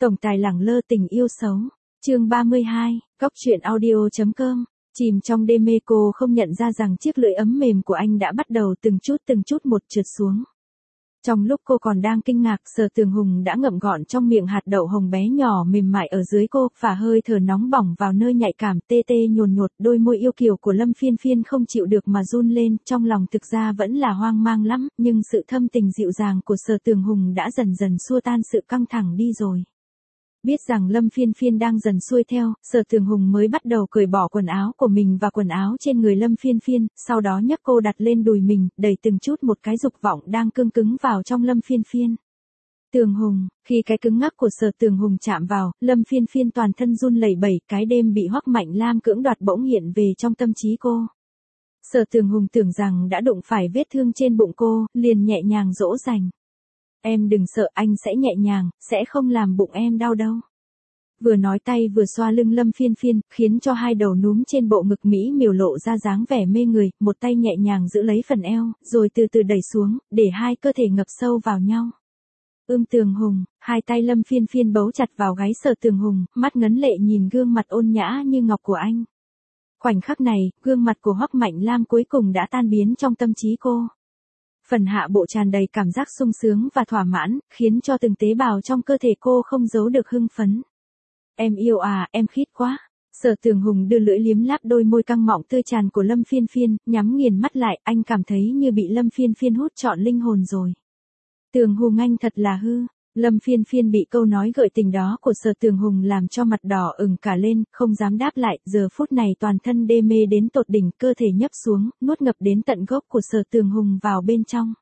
Tổng tài lẳng lơ tình yêu xấu. Chương 32, Cóc truyện audio.com. Chìm trong đêm mê, cô không nhận ra rằng chiếc lưỡi ấm mềm của anh đã bắt đầu từng chút một trượt xuống. Trong lúc cô còn đang kinh ngạc, Sở Tường Hùng đã ngậm gọn trong miệng hạt đậu hồng bé nhỏ mềm mại ở dưới cô, phả hơi thở nóng bỏng vào nơi nhạy cảm tê tê nhồn nhột. Đôi môi yêu kiều của Lâm Phiên Phiên không chịu được mà run lên, trong lòng thực ra vẫn là hoang mang lắm, nhưng sự thâm tình dịu dàng của Sở Tường Hùng đã dần dần xua tan sự căng thẳng đi rồi. Biết rằng Lâm Phiên Phiên đang dần xuôi theo, Sở Tường Hùng mới bắt đầu cởi bỏ quần áo của mình và quần áo trên người Lâm Phiên Phiên, sau đó nhấc cô đặt lên đùi mình, đẩy từng chút một cái dục vọng đang cương cứng vào trong Lâm Phiên Phiên. Tường Hùng, khi cái cứng ngắc của Sở Tường Hùng chạm vào, Lâm Phiên Phiên toàn thân run lẩy bẩy, cái đêm bị Hoắc Mạnh Lam cưỡng đoạt bỗng hiện về trong tâm trí cô. Sở Tường Hùng tưởng rằng đã đụng phải vết thương trên bụng cô, liền nhẹ nhàng dỗ dành. Em đừng sợ, anh sẽ nhẹ nhàng, sẽ không làm bụng em đau đâu. Vừa nói tay vừa xoa lưng Lâm Phiên Phiên, khiến cho hai đầu núm trên bộ ngực mỹ miều lộ ra dáng vẻ mê người, một tay nhẹ nhàng giữ lấy phần eo, rồi từ từ đẩy xuống, để hai cơ thể ngập sâu vào nhau. Tường Hùng, hai tay Lâm Phiên Phiên bấu chặt vào gáy Sở Tường Hùng, mắt ngấn lệ nhìn gương mặt ôn nhã như ngọc của anh. Khoảnh khắc này, gương mặt của Hoắc Mạnh Lam cuối cùng đã tan biến trong tâm trí cô. Phần hạ bộ tràn đầy cảm giác sung sướng và thỏa mãn, khiến cho từng tế bào trong cơ thể cô không giấu được hưng phấn. Em yêu à, em khít quá. Sở Tường Hùng đưa lưỡi liếm láp đôi môi căng mọng tươi tràn của Lâm Phiên Phiên, nhắm nghiền mắt lại, anh cảm thấy như bị Lâm Phiên Phiên hút trọn linh hồn rồi. Tường Hùng anh thật là hư. Lâm Phiên Phiên bị câu nói gợi tình đó của Sở Tường Hùng làm cho mặt đỏ ửng cả lên, không dám đáp lại, giờ phút này toàn thân đê mê đến tột đỉnh, cơ thể nhấp xuống, nuốt ngập đến tận gốc của Sở Tường Hùng vào bên trong.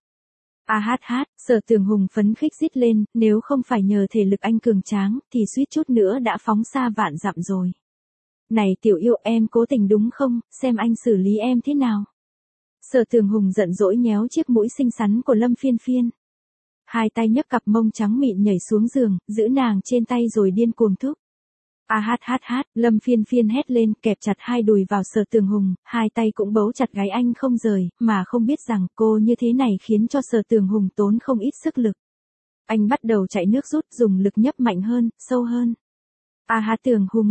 Sở Tường Hùng phấn khích rít lên, nếu không phải nhờ thể lực anh cường tráng, thì suýt chút nữa đã phóng xa vạn dặm rồi. Này tiểu yêu, em cố tình đúng không, xem anh xử lý em thế nào. Sở Tường Hùng giận dỗi nhéo chiếc mũi xinh xắn của Lâm Phiên Phiên. Hai tay nhấc cặp mông trắng mịn nhảy xuống giường, giữ nàng trên tay rồi điên cuồng thúc. Lâm Phiên Phiên hét lên, kẹp chặt hai đùi vào Sở Tường Hùng, hai tay cũng bấu chặt gáy anh không rời, mà không biết rằng cô như thế này khiến cho Sở Tường Hùng tốn không ít sức lực. Anh bắt đầu chạy nước rút, dùng lực nhấp mạnh hơn, sâu hơn. Tường Hùng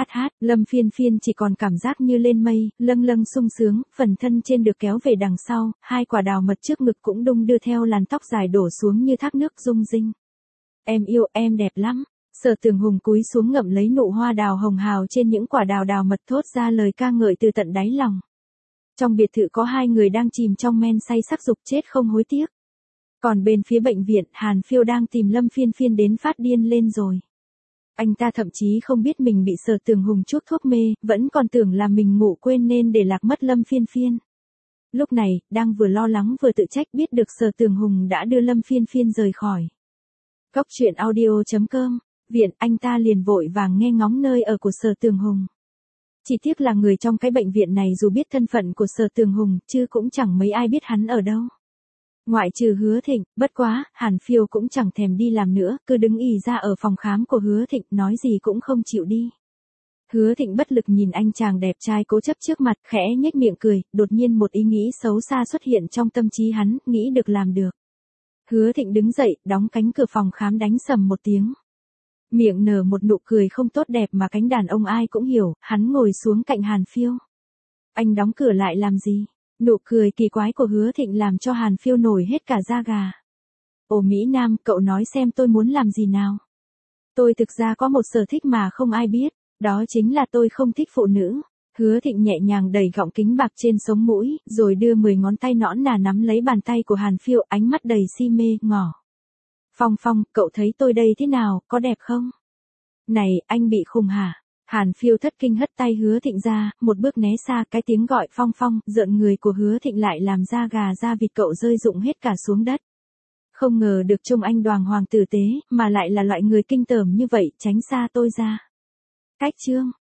Lâm Phiên Phiên chỉ còn cảm giác như lên mây, lâng lâng sung sướng, phần thân trên được kéo về đằng sau, hai quả đào mật trước ngực cũng đung đưa theo làn tóc dài đổ xuống như thác nước rung rinh. Em yêu, em đẹp lắm. Sở Tường Hùng cúi xuống ngậm lấy nụ hoa đào hồng hào trên những quả đào mật, thốt ra lời ca ngợi từ tận đáy lòng. Trong biệt thự có hai người đang chìm trong men say sắc dục chết không hối tiếc. Còn bên phía bệnh viện, Hàn Phiêu đang tìm Lâm Phiên Phiên đến phát điên lên rồi. Anh ta thậm chí không biết mình bị Sở Tường Hùng chuốc thuốc mê, vẫn còn tưởng là mình ngủ quên nên để lạc mất Lâm Phiên Phiên. Lúc này, đang vừa lo lắng vừa tự trách biết được Sở Tường Hùng đã đưa Lâm Phiên Phiên rời khỏi. Cóc truyện audio.com. Viện, anh ta liền vội vàng nghe ngóng nơi ở của Sở Tường Hùng. Chỉ tiếc là người trong cái bệnh viện này dù biết thân phận của Sở Tường Hùng, chứ cũng chẳng mấy ai biết hắn ở đâu. Ngoại trừ Hứa Thịnh, bất quá, Hàn Phiêu cũng chẳng thèm đi làm nữa, cứ đứng ì ra ở phòng khám của Hứa Thịnh, nói gì cũng không chịu đi. Hứa Thịnh bất lực nhìn anh chàng đẹp trai cố chấp trước mặt, khẽ nhếch miệng cười, đột nhiên một ý nghĩ xấu xa xuất hiện trong tâm trí hắn, nghĩ được làm được. Hứa Thịnh đứng dậy, đóng cánh cửa phòng khám đánh sầm một tiếng. Miệng nở một nụ cười không tốt đẹp mà cánh đàn ông ai cũng hiểu, hắn ngồi xuống cạnh Hàn Phiêu. Anh đóng cửa lại làm gì? Nụ cười kỳ quái của Hứa Thịnh làm cho Hàn Phiêu nổi hết cả da gà. Ồ Mỹ Nam, cậu nói xem tôi muốn làm gì nào? Tôi thực ra có một sở thích mà không ai biết, đó chính là tôi không thích phụ nữ. Hứa Thịnh nhẹ nhàng đẩy gọng kính bạc trên sống mũi, rồi đưa 10 ngón tay nõn nà nắm lấy bàn tay của Hàn Phiêu, ánh mắt đầy si mê, ngỏ. Phong, cậu thấy tôi đây thế nào, có đẹp không? Này, anh bị khùng hả? Hàn Phiêu thất kinh hất tay Hứa Thịnh ra, một bước né xa, cái tiếng gọi Phong, rợn người của Hứa Thịnh lại làm da gà da vịt cậu rơi rụng hết cả xuống đất. Không ngờ được trông anh đoàng hoàng tử tế, mà lại là loại người kinh tởm như vậy, tránh xa tôi ra. Cách chương.